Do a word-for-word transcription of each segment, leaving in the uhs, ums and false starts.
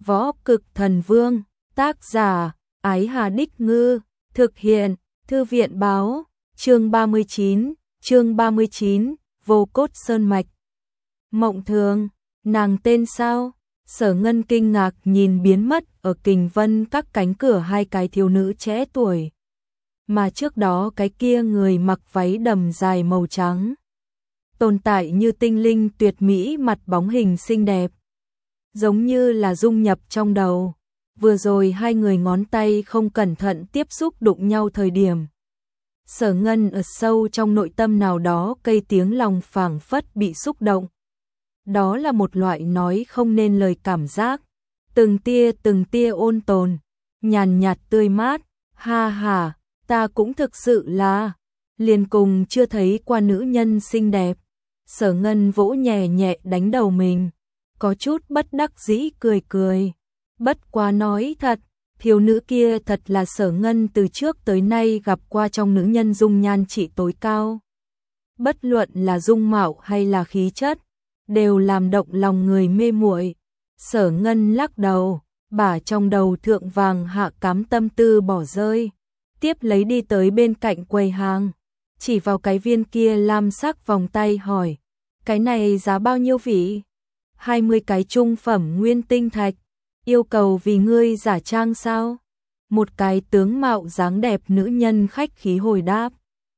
Võ Cực Thần Vương, tác giả, Ái Hà Đích Ngư, thực hiện, Thư viện báo, chương ba mươi chín, chương ba mươi chín, Vô Cốt Sơn Mạch. Mộng Thường, nàng tên sao? Sở Ngân kinh ngạc nhìn biến mất ở Kình Vân các cánh cửa hai cái thiếu nữ trẻ tuổi. Mà trước đó cái kia người mặc váy đầm dài màu trắng. Tồn tại như tinh linh tuyệt mỹ, mặt bóng hình xinh đẹp. Giống như là dung nhập trong đầu. Vừa rồi hai người ngón tay không cẩn thận tiếp xúc đụng nhau thời điểm. Sở Ngân ở sâu trong nội tâm nào đó cây tiếng lòng phảng phất bị xúc động. Đó là một loại nói không nên lời cảm giác. Từng tia từng tia ôn tồn, nhàn nhạt tươi mát. Ha ha, ta cũng thực sự là liền cùng chưa thấy qua nữ nhân xinh đẹp. Sở Ngân vỗ nhẹ nhẹ đánh đầu mình, có chút bất đắc dĩ cười cười. Bất quá nói thật, thiếu nữ kia thật là Sở Ngân từ trước tới nay gặp qua trong nữ nhân dung nhan trị tối cao. Bất luận là dung mạo hay là khí chất, đều làm động lòng người mê muội. Sở Ngân lắc đầu, bả trong đầu thượng vàng hạ cám tâm tư bỏ rơi, tiếp lấy đi tới bên cạnh quầy hàng, chỉ vào cái viên kia lam sắc vòng tay hỏi, cái này giá bao nhiêu vị? hai mươi cái trung phẩm nguyên tinh thạch, yêu cầu vì ngươi giả trang sao? Một cái tướng mạo dáng đẹp nữ nhân khách khí hồi đáp.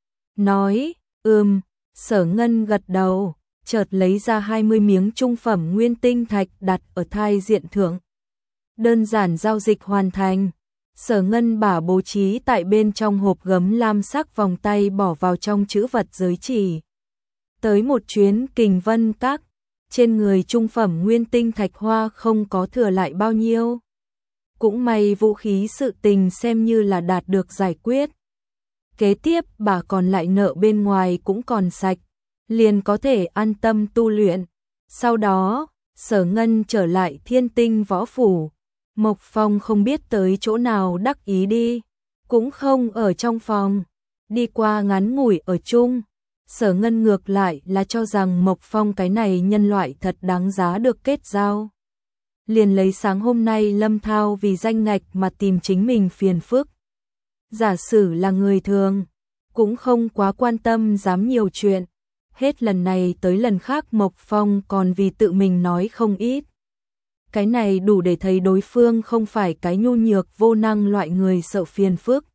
Nói, ừm, Sở Ngân gật đầu, chợt lấy ra hai mươi miếng trung phẩm nguyên tinh thạch đặt ở thai diện thượng. Đơn giản giao dịch hoàn thành. Sở Ngân bả bố trí tại bên trong hộp gấm lam sắc vòng tay bỏ vào trong chữ vật giới chỉ. Tới một chuyến Kình Vân Các, trên người trung phẩm nguyên tinh thạch hoa không có thừa lại bao nhiêu. Cũng may vũ khí sự tình xem như là đạt được giải quyết. Kế tiếp bà còn lại nợ bên ngoài cũng còn sạch, liền có thể an tâm tu luyện. Sau đó, Sở Ngân trở lại Thiên Tinh Võ Phủ. Mộc Phong không biết tới chỗ nào đắc ý đi, cũng không ở trong phòng, đi qua ngắn ngủi ở chung. Sở Ngân ngược lại là cho rằng Mộc Phong cái này nhân loại thật đáng giá được kết giao. Liền lấy sáng hôm nay Lâm Thao vì danh ngạch mà tìm chính mình phiền phức. Giả sử là người thường, cũng không quá quan tâm dám nhiều chuyện. Hết lần này tới lần khác Mộc Phong còn vì tự mình nói không ít. Cái này đủ để thấy đối phương không phải cái nhu nhược vô năng loại người sợ phiền phức.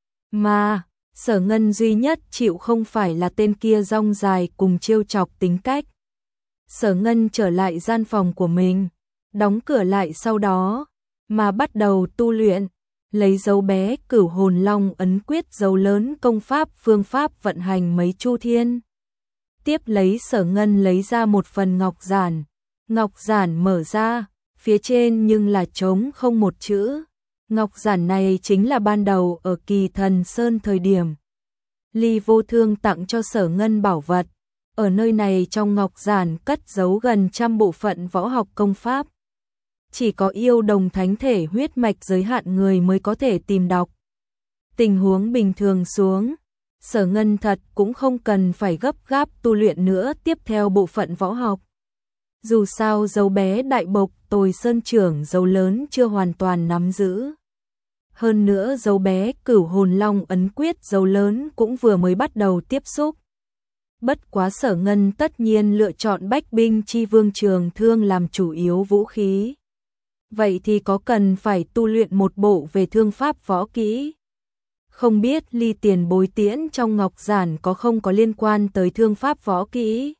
Mà, Sở Ngân duy nhất chịu không phải là tên kia rong dài cùng trêu chọc tính cách. Sở Ngân trở lại gian phòng của mình, đóng cửa lại sau đó, mà bắt đầu tu luyện, lấy dấu bé Cửu Hồn Long ấn quyết dấu lớn công pháp phương pháp vận hành mấy chu thiên. Tiếp lấy Sở Ngân lấy ra một phần ngọc giản, ngọc giản mở ra, phía trên nhưng là trống không một chữ. Ngọc giản này chính là ban đầu ở Kỳ Thần Sơn thời điểm Ly Vô Thương tặng cho Sở Ngân bảo vật. Ở nơi này trong ngọc giản cất giấu gần trăm bộ phận võ học công pháp. Chỉ có yêu đồng thánh thể huyết mạch giới hạn người mới có thể tìm đọc. Tình huống bình thường xuống, Sở Ngân thật cũng không cần phải gấp gáp tu luyện nữa tiếp theo bộ phận võ học. Dù sao dấu bé đại bộc Tồi Sơn trưởng dấu lớn chưa hoàn toàn nắm giữ. Hơn nữa dấu bé Cửu Hồn Long ấn quyết dấu lớn cũng vừa mới bắt đầu tiếp xúc. Bất quá Sở Ngân tất nhiên lựa chọn Bách Binh Chi Vương Trường Thương làm chủ yếu vũ khí. Vậy thì có cần phải tu luyện một bộ về thương pháp võ kỹ? Không biết ly tiền bối tiễn trong ngọc giản có không có liên quan tới thương pháp võ kỹ?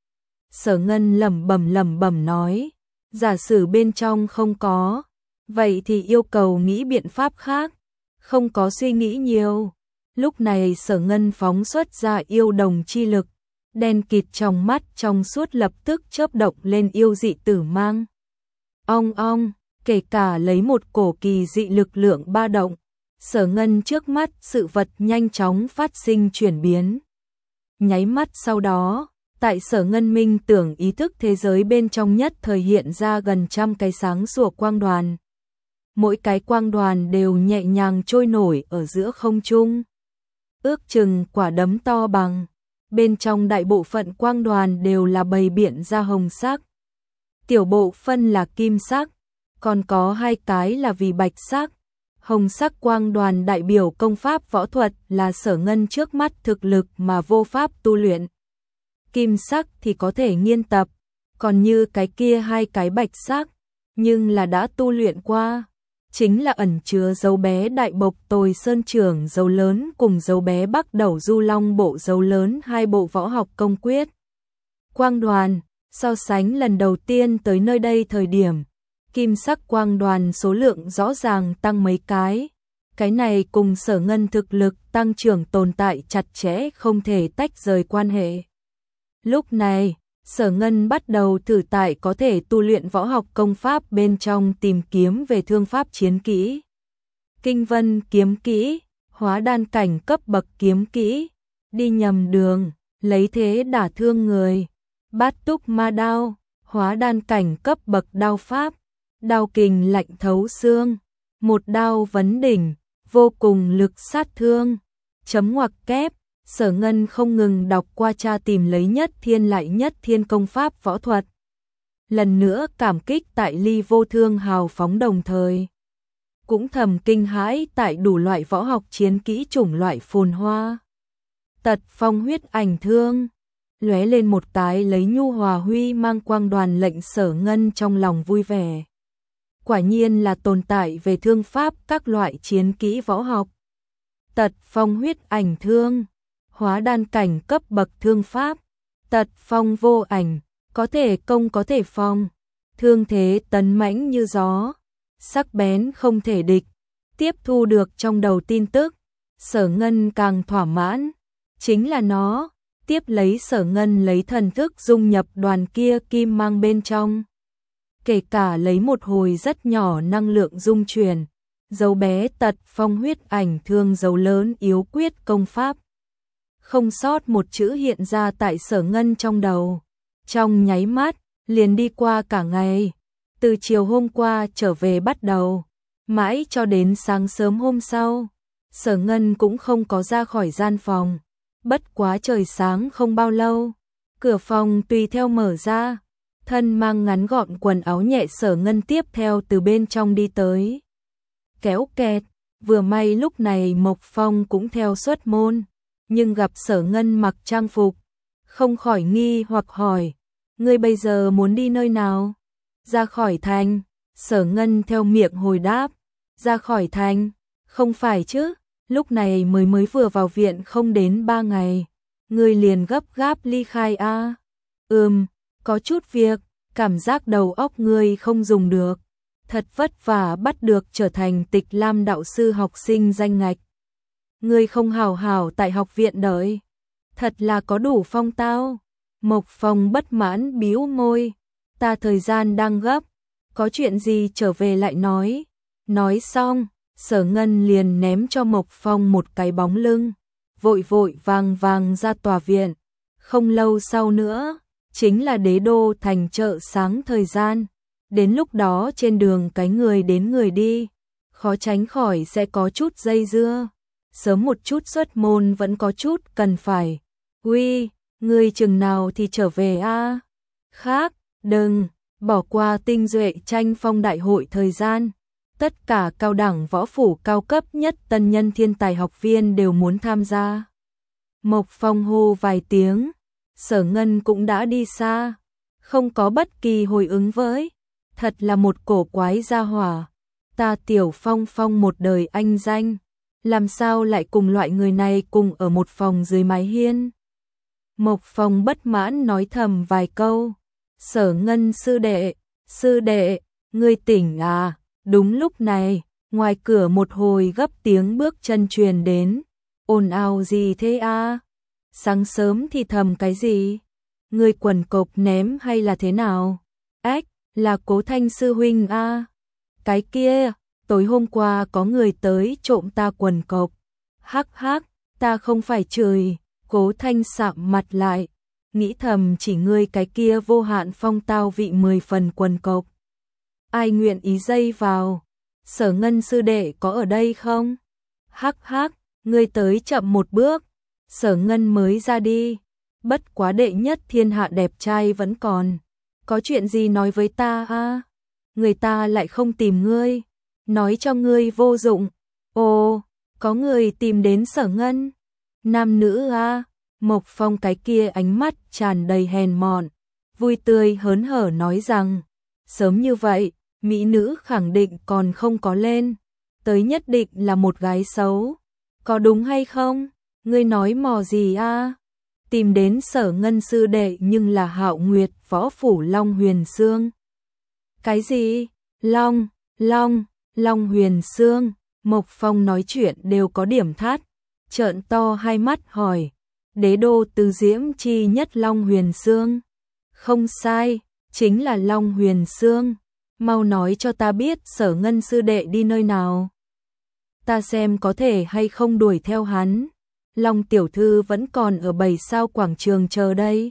Sở Ngân lẩm bẩm lẩm bẩm nói, giả sử bên trong không có, vậy thì yêu cầu nghĩ biện pháp khác, không có suy nghĩ nhiều. Lúc này Sở Ngân phóng xuất ra yêu đồng chi lực, đen kịt trong mắt trong suốt lập tức chớp động lên yêu dị tử mang. Ong ong, kể cả lấy một cổ kỳ dị lực lượng ba động, Sở Ngân trước mắt sự vật nhanh chóng phát sinh chuyển biến. Nháy mắt sau đó, tại Sở Ngân minh tưởng ý thức thế giới bên trong nhất thời hiện ra gần trăm cái sáng sủa quang đoàn. Mỗi cái quang đoàn đều nhẹ nhàng trôi nổi ở giữa không trung. Ước chừng quả đấm to bằng, bên trong đại bộ phận quang đoàn đều là bày biện ra hồng sắc. Tiểu bộ phân là kim sắc, còn có hai cái là vì bạch sắc. Hồng sắc quang đoàn đại biểu công pháp võ thuật là Sở Ngân trước mắt thực lực mà vô pháp tu luyện. Kim sắc thì có thể nghiên tập, còn như cái kia hai cái bạch sắc, nhưng là đã tu luyện qua, chính là ẩn chứa dấu bé đại bộc tồi sơn trưởng dấu lớn cùng dấu bé bắc đầu du long bộ dấu lớn hai bộ võ học công quyết. Quang đoàn, so sánh lần đầu tiên tới nơi đây thời điểm, kim sắc quang đoàn số lượng rõ ràng tăng mấy cái. Cái này cùng Sở Ngân thực lực tăng trưởng tồn tại chặt chẽ không thể tách rời quan hệ. Lúc này, Sở Ngân bắt đầu thử tại có thể tu luyện võ học công pháp bên trong tìm kiếm về thương pháp chiến kỹ. Kinh vân kiếm kỹ, hóa đan cảnh cấp bậc kiếm kỹ, đi nhầm đường, lấy thế đả thương người. Bát túc ma đao, hóa đan cảnh cấp bậc đao pháp, đao kình lạnh thấu xương, một đao vấn đỉnh, vô cùng lực sát thương. Chấm ngoặc kép, Sở Ngân không ngừng đọc qua tra tìm lấy nhất thiên lại nhất thiên công pháp võ thuật. Lần nữa cảm kích tại Ly Vô Thương hào phóng đồng thời. Cũng thầm kinh hãi tại đủ loại võ học chiến kỹ chủng loại phồn hoa. Tật phong huyết ảnh thương, lóe lên một cái lấy nhu hòa huy mang quang đoàn lệnh Sở Ngân trong lòng vui vẻ. Quả nhiên là tồn tại về thương pháp các loại chiến kỹ võ học. Tật phong huyết ảnh thương, hóa đan cảnh cấp bậc thương pháp, tật phong vô ảnh, có thể công có thể phong, thương thế tấn mãnh như gió, sắc bén không thể địch. Tiếp thu được trong đầu tin tức, Sở Ngân càng thỏa mãn, chính là nó. Tiếp lấy Sở Ngân lấy thần thức dung nhập đoàn kia kim mang bên trong. Kể cả lấy một hồi rất nhỏ năng lượng dung truyền, dấu bé tật phong huyết ảnh thương dấu lớn yếu quyết công pháp. Không sót một chữ hiện ra tại Sở Ngân trong đầu. Trong nháy mắt, liền đi qua cả ngày. Từ chiều hôm qua trở về bắt đầu, mãi cho đến sáng sớm hôm sau, Sở Ngân cũng không có ra khỏi gian phòng. Bất quá trời sáng không bao lâu, cửa phòng tùy theo mở ra, thân mang ngắn gọn quần áo nhẹ Sở Ngân tiếp theo từ bên trong đi tới. Kéo kẹt, vừa may lúc này Mộc Phong cũng theo xuất môn, nhưng gặp Sở Ngân mặc trang phục, không khỏi nghi hoặc hỏi, ngươi bây giờ muốn đi nơi nào? Ra khỏi thành, Sở Ngân theo miệng hồi đáp, ra khỏi thành, không phải chứ? Lúc này mới mới vừa vào viện không đến ba ngày, ngươi liền gấp gáp ly khai a? À? Ừm, có chút việc, cảm giác đầu óc ngươi không dùng được. Thật vất vả bắt được trở thành Tịch Lam đạo sư học sinh danh ngạch. Ngươi không hào hào tại học viện đợi, thật là có đủ phong tao. Mộc Phong bất mãn bĩu môi, ta thời gian đang gấp, có chuyện gì trở về lại nói. Nói xong, Sở Ngân liền ném cho Mộc Phong một cái bóng lưng, vội vội vàng vàng ra tòa viện. Không lâu sau nữa, chính là đế đô thành chợ sáng thời gian. Đến lúc đó trên đường cái người đến người đi, khó tránh khỏi sẽ có chút dây dưa. Sớm một chút xuất môn vẫn có chút cần phải. Uy, ngươi chừng nào thì trở về a? À? Khác, đừng, bỏ qua tinh duệ tranh phong đại hội thời gian. Tất cả cao đẳng võ phủ cao cấp nhất tân nhân thiên tài học viên đều muốn tham gia. Mộc Phong hô vài tiếng, Sở Ngân cũng đã đi xa, không có bất kỳ hồi ứng với. Thật là một cổ quái gia hỏa, ta Tiểu Phong Phong một đời anh danh, làm sao lại cùng loại người này cùng ở một phòng dưới mái hiên. Mộc Phong bất mãn nói thầm vài câu, Sở Ngân sư đệ, sư đệ, ngươi tỉnh à? Đúng lúc này, ngoài cửa một hồi gấp tiếng bước chân truyền đến, ồn ào gì thế a? À? Sáng sớm thì thầm cái gì? Ngươi quần cộc ném hay là thế nào? Ách, là Cố Thanh sư huynh a. À? Cái kia, tối hôm qua có người tới trộm ta quần cộc. Hắc hắc, ta không phải chửi. Cố Thanh sạm mặt lại, nghĩ thầm chỉ ngươi cái kia vô hạn phong tao vị mười phần quần cộc. Ai nguyện ý dây vào? Sở Ngân sư đệ có ở đây không? Hắc hắc, ngươi tới chậm một bước. Sở Ngân mới ra đi. Bất quá đệ nhất thiên hạ đẹp trai vẫn còn. Có chuyện gì nói với ta a? À? người ta lại không tìm ngươi, nói cho ngươi vô dụng. Ồ, có người tìm đến Sở Ngân. Nam nữ a? Mộc Phong cái kia ánh mắt tràn đầy hèn mọn, vui tươi hớn hở nói rằng, sớm như vậy, mỹ nữ khẳng định còn không có lên, tới nhất định là một gái xấu. Có đúng hay không? Ngươi nói mò gì a? Tìm đến Sở Ngân sư đệ nhưng là Hạo Nguyệt võ phủ Long Huyền Sương. Cái gì? Long, Long, Long Huyền Sương. Mộc Phong nói chuyện đều có điểm thắt, trợn to hai mắt hỏi, đế đô Từ Diễm chi nhất Long Huyền Sương? Không sai, chính là Long Huyền Sương. Mau nói cho ta biết Sở Ngân sư đệ đi nơi nào, ta xem có thể hay không đuổi theo hắn. Long tiểu thư vẫn còn ở bảy sao quảng trường chờ đây.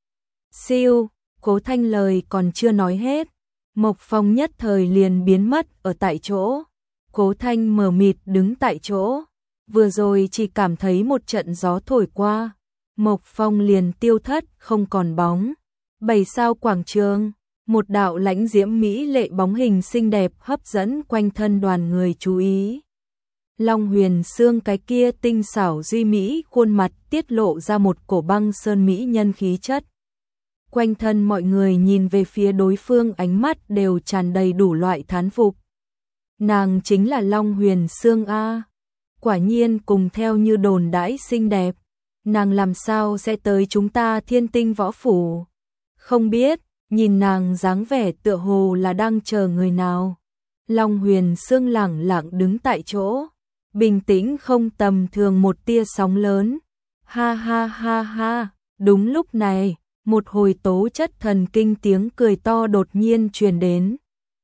Siêu, Cố Thanh lời còn chưa nói hết, Mộc Phong nhất thời liền biến mất ở tại chỗ. Cố Thanh mờ mịt đứng tại chỗ, vừa rồi chỉ cảm thấy một trận gió thổi qua, Mộc Phong liền tiêu thất không còn bóng. Bảy sao quảng trường, một đạo lãnh diễm mỹ lệ bóng hình xinh đẹp hấp dẫn quanh thân đoàn người chú ý. Long Huyền Sương cái kia tinh xảo duy mỹ khuôn mặt tiết lộ ra một cổ băng sơn mỹ nhân khí chất. Quanh thân mọi người nhìn về phía đối phương ánh mắt đều tràn đầy đủ loại thán phục. Nàng chính là Long Huyền Sương a, quả nhiên cùng theo như đồn đãi xinh đẹp, nàng làm sao sẽ tới chúng ta Thiên Tinh võ phủ? Không biết, nhìn nàng dáng vẻ tựa hồ là đang chờ người nào. Long Huyền Sương lẳng lặng đứng tại chỗ, bình tĩnh không tầm thường một tia sóng lớn. Ha ha ha ha, đúng lúc này, một hồi tố chất thần kinh tiếng cười to đột nhiên truyền đến.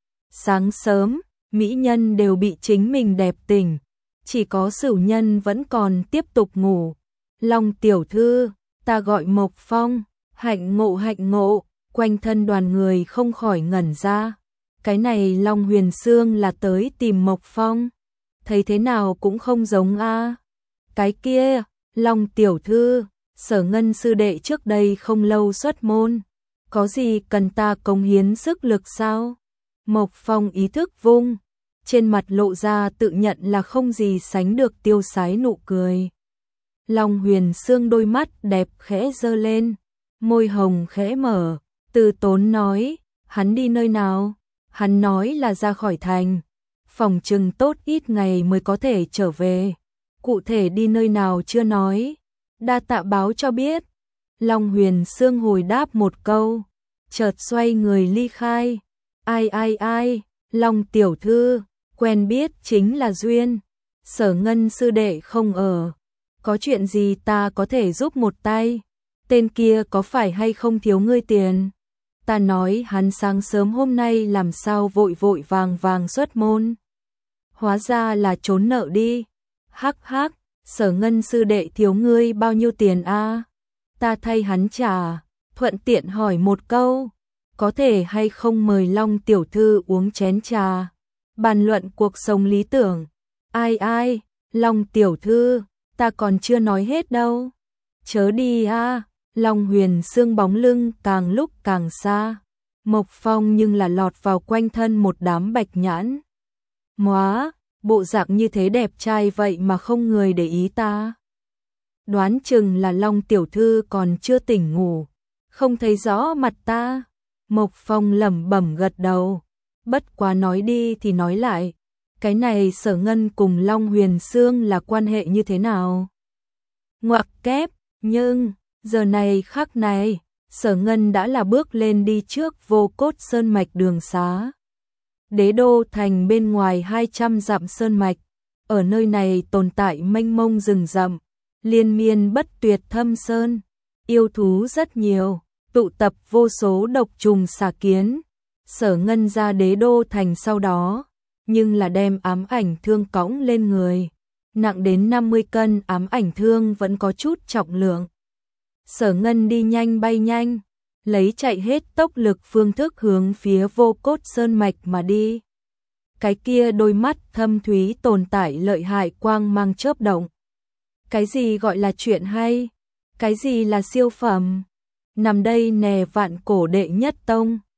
Sáng sớm, mỹ nhân đều bị chính mình đẹp tỉnh, chỉ có Sửu Nhân vẫn còn tiếp tục ngủ. Long tiểu thư, ta gọi Mộc Phong, hạnh ngộ hạnh ngộ, quanh thân đoàn người không khỏi ngẩn ra. Cái này Long Huyền Sương là tới tìm Mộc Phong, thấy thế nào cũng không giống a. Cái kia, Long tiểu thư, Sở Ngân sư đệ trước đây không lâu xuất môn, có gì cần ta cống hiến sức lực sao? Mộc Phong ý thức vung, trên mặt lộ ra tự nhận là không gì sánh được tiêu sái nụ cười. Long Huyền Sương đôi mắt đẹp khẽ giơ lên, môi hồng khẽ mở, từ tốn nói, hắn đi nơi nào? Hắn nói là ra khỏi thành, phòng trừng tốt ít ngày mới có thể trở về, cụ thể đi nơi nào chưa nói, đa tạ báo cho biết. Long Huyền Sương hồi đáp một câu, chợt xoay người ly khai. Ai ai ai, Long tiểu thư, quen biết chính là duyên. Sở Ngân sư đệ không ở, có chuyện gì ta có thể giúp một tay? Tên kia có phải hay không thiếu ngươi tiền? Ta nói hắn sáng sớm hôm nay làm sao vội vội vàng vàng xuất môn, hóa ra là trốn nợ đi. Hắc hắc, Sở Ngân sư đệ thiếu ngươi bao nhiêu tiền a? Ta thay hắn trả. Thuận tiện hỏi một câu, có thể hay không mời Long tiểu thư uống chén trà, bàn luận cuộc sống lý tưởng? Ai ai, Long tiểu thư, ta còn chưa nói hết đâu. Chớ đi a. Long Huyền Sương bóng lưng càng lúc càng xa, Mộc Phong nhưng là lọt vào quanh thân một đám bạch nhãn. Móa, bộ dạng như thế đẹp trai vậy mà không người để ý ta. Đoán chừng là Long tiểu thư còn chưa tỉnh ngủ, không thấy rõ mặt ta. Mộc Phong lẩm bẩm gật đầu, bất quá nói đi thì nói lại, cái này Sở Ngân cùng Long Huyền Sương là quan hệ như thế nào? Ngoặc kép, nhưng giờ này khắc này, Sở Ngân đã là bước lên đi trước Vô Cốt Sơn Mạch đường xá. Đế đô thành bên ngoài hai trăm dặm sơn mạch, ở nơi này tồn tại mênh mông rừng rậm, liên miên bất tuyệt thâm sơn, yêu thú rất nhiều, tụ tập vô số độc trùng xà kiến. Sở Ngân ra đế đô thành sau đó, nhưng là đem ám ảnh thương cõng lên người, nặng đến năm mươi cân ám ảnh thương vẫn có chút trọng lượng. Sở Ngân đi nhanh bay nhanh, lấy chạy hết tốc lực phương thức hướng phía Vô Cốt Sơn Mạch mà đi. Cái kia đôi mắt thâm thúy tồn tại lợi hại quang mang chớp động. Cái gì gọi là chuyện hay? Cái gì là siêu phẩm? Nằm đây nè vạn cổ đệ nhất tông,